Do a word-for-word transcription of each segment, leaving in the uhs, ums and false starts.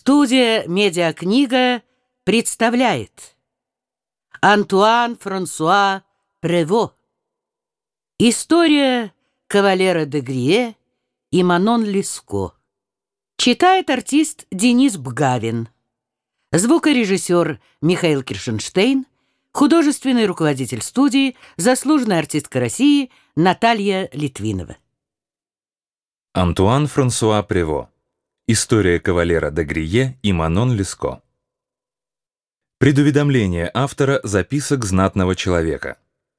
Студия «Медиакнига» представляет Антуан Франсуа Прево. История кавалера де Грие и Манон Леско. Читает артист Денис Бгавин. Звукорежиссер Михаил Киршенштейн. Художественный руководитель студии, заслуженная артистка России Наталья Литвинова. Антуан Франсуа Прево. История кавалера де Грие и Манон Леско. Предуведомление автора записок знатного человека.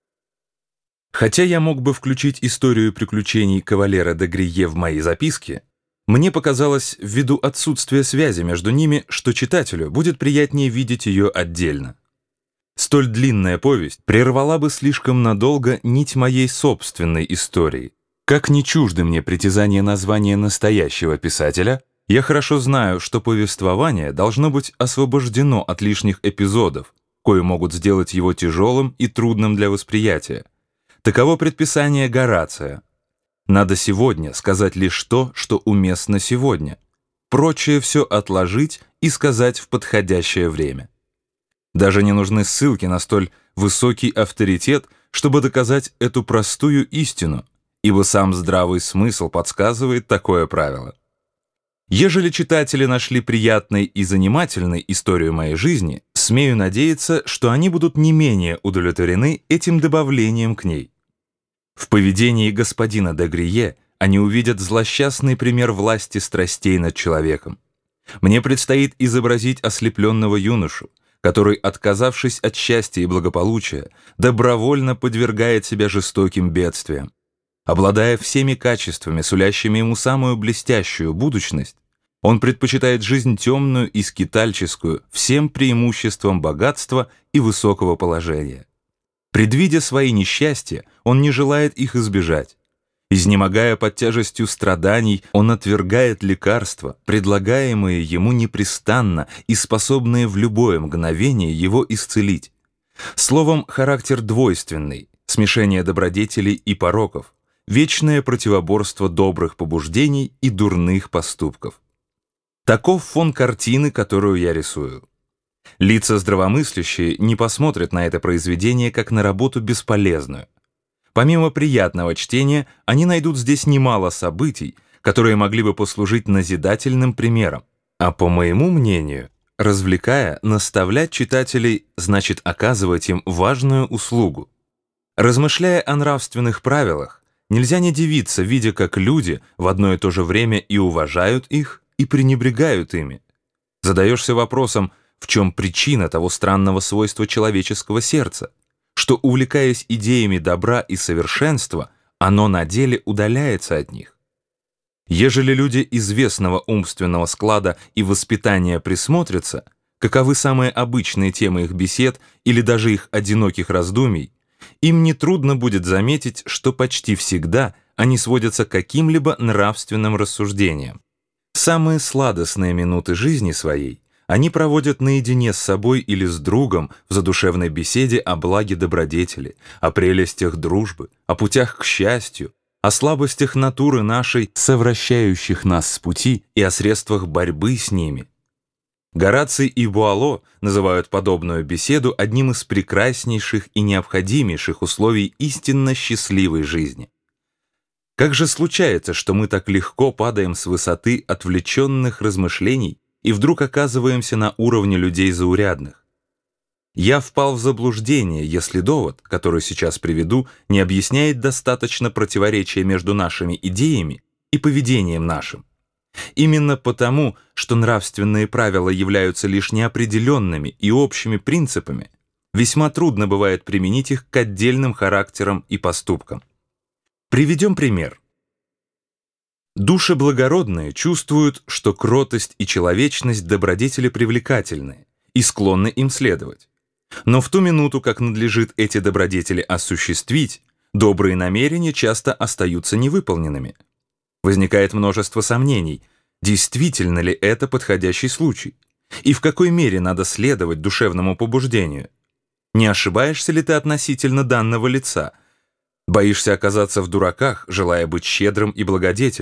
Хотя я мог бы включить историю приключений кавалера де Грие в мои записки, мне показалось, ввиду отсутствия связи между ними, что читателю будет приятнее видеть ее отдельно. Столь длинная повесть прервала бы слишком надолго нить моей собственной истории. Как не чужды мне притязания названия настоящего писателя, я хорошо знаю, что повествование должно быть освобождено от лишних эпизодов, кои могут сделать его тяжелым и трудным для восприятия. Таково предписание Горация. Надо сегодня сказать лишь то, что уместно сегодня. Прочее все отложить и сказать в подходящее время. Даже не нужны ссылки на столь высокий авторитет, чтобы доказать эту простую истину, ибо сам здравый смысл подсказывает такое правило. Ежели читатели нашли приятной и занимательной историю моей жизни, смею надеяться, что они будут не менее удовлетворены этим добавлением к ней. В поведении господина де Грие они увидят злосчастный пример власти страстей над человеком. Мне предстоит изобразить ослепленного юношу, который, отказавшись от счастья и благополучия, добровольно подвергает себя жестоким бедствиям. Обладая всеми качествами, сулящими ему самую блестящую будущность, он предпочитает жизнь темную и скитальческую всем преимуществам богатства и высокого положения. Предвидя свои несчастья, он не желает их избежать. Изнемогая под тяжестью страданий, он отвергает лекарства, предлагаемые ему непрестанно и способные в любое мгновение его исцелить. Словом, характер двойственный, смешение добродетелей и пороков, вечное противоборство добрых побуждений и дурных поступков. Таков фон картины, которую я рисую. Лица здравомыслящие не посмотрят на это произведение как на работу бесполезную. Помимо приятного чтения, они найдут здесь немало событий, которые могли бы послужить назидательным примером. А по моему мнению, развлекая, наставлять читателей значит оказывать им важную услугу. Размышляя о нравственных правилах, нельзя не дивиться, видя, как люди в одно и то же время и уважают их, и пренебрегают ими. Задаешься вопросом, в чем причина того странного свойства человеческого сердца, что, увлекаясь идеями добра и совершенства, оно на деле удаляется от них. Ежели люди известного умственного склада и воспитания присмотрятся, каковы самые обычные темы их бесед или даже их одиноких раздумий, им нетрудно будет заметить, что почти всегда они сводятся к каким-либо нравственным рассуждениям. Самые сладостные минуты жизни своей они проводят наедине с собой или с другом в задушевной беседе о благе добродетели, о прелестях дружбы, о путях к счастью, о слабостях натуры нашей, совращающих нас с пути, и о средствах борьбы с ними. Гораций и Буало называют подобную беседу одним из прекраснейших и необходимейших условий истинно счастливой жизни. Как же случается, что мы так легко падаем с высоты отвлеченных размышлений и вдруг оказываемся на уровне людей заурядных? Я впал в заблуждение, если довод, который сейчас приведу, не объясняет достаточно противоречия между нашими идеями и поведением нашим. Именно потому, что нравственные правила являются лишь неопределенными и общими принципами, весьма трудно бывает применить их к отдельным характерам и поступкам. Приведем пример. Души благородные чувствуют, что кротость и человечность добродетели привлекательны и склонны им следовать. Но в ту минуту, как надлежит эти добродетели осуществить, добрые намерения часто остаются невыполненными. Возникает множество сомнений, действительно ли это подходящий случай, и в какой мере надо следовать душевному побуждению. Не ошибаешься ли ты относительно данного лица? Боишься оказаться в дураках, желая быть щедрым и благодетельным,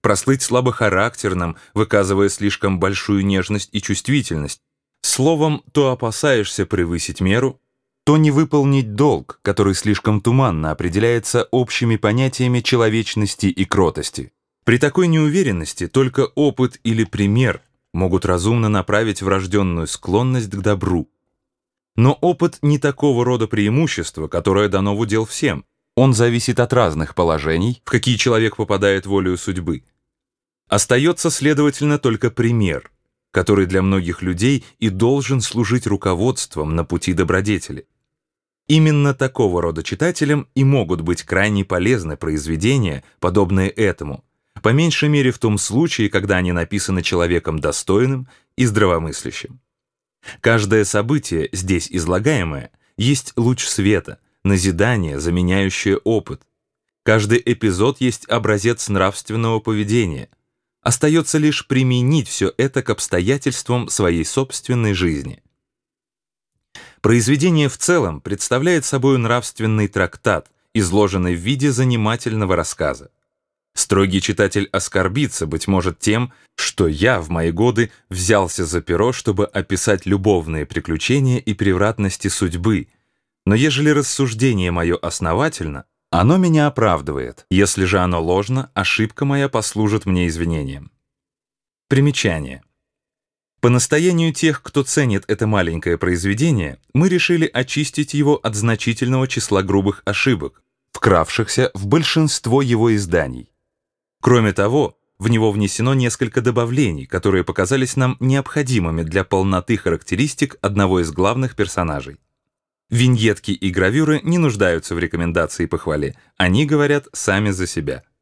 прослыть слабохарактерным, выказывая слишком большую нежность и чувствительность. Словом, то опасаешься превысить меру, то не выполнить долг, который слишком туманно определяется общими понятиями человечности и кротости. При такой неуверенности только опыт или пример могут разумно направить врожденную склонность к добру. Но опыт не такого рода преимущество, которое дано в удел всем. Он зависит от разных положений, в какие человек попадает волею судьбы. Остается, следовательно, только пример, который для многих людей и должен служить руководством на пути добродетели. Именно такого рода читателям и могут быть крайне полезны произведения, подобные этому, по меньшей мере в том случае, когда они написаны человеком достойным и здравомыслящим. Каждое событие, здесь излагаемое, есть луч света, назидание, заменяющее опыт. Каждый эпизод есть образец нравственного поведения. Остается лишь применить все это к обстоятельствам своей собственной жизни. Произведение в целом представляет собой нравственный трактат, изложенный в виде занимательного рассказа. Строгий читатель оскорбится, быть может, тем, что я в мои годы взялся за перо, чтобы описать любовные приключения и превратности судьбы, но ежели рассуждение мое основательно, оно меня оправдывает, если же оно ложно, ошибка моя послужит мне извинением. Примечание. По настоянию тех, кто ценит это маленькое произведение, мы решили очистить его от значительного числа грубых ошибок, вкравшихся в большинство его изданий. Кроме того, в него внесено несколько добавлений, которые показались нам необходимыми для полноты характеристик одного из главных персонажей. Виньетки и гравюры не нуждаются в рекомендации и похвале, они говорят сами за себя.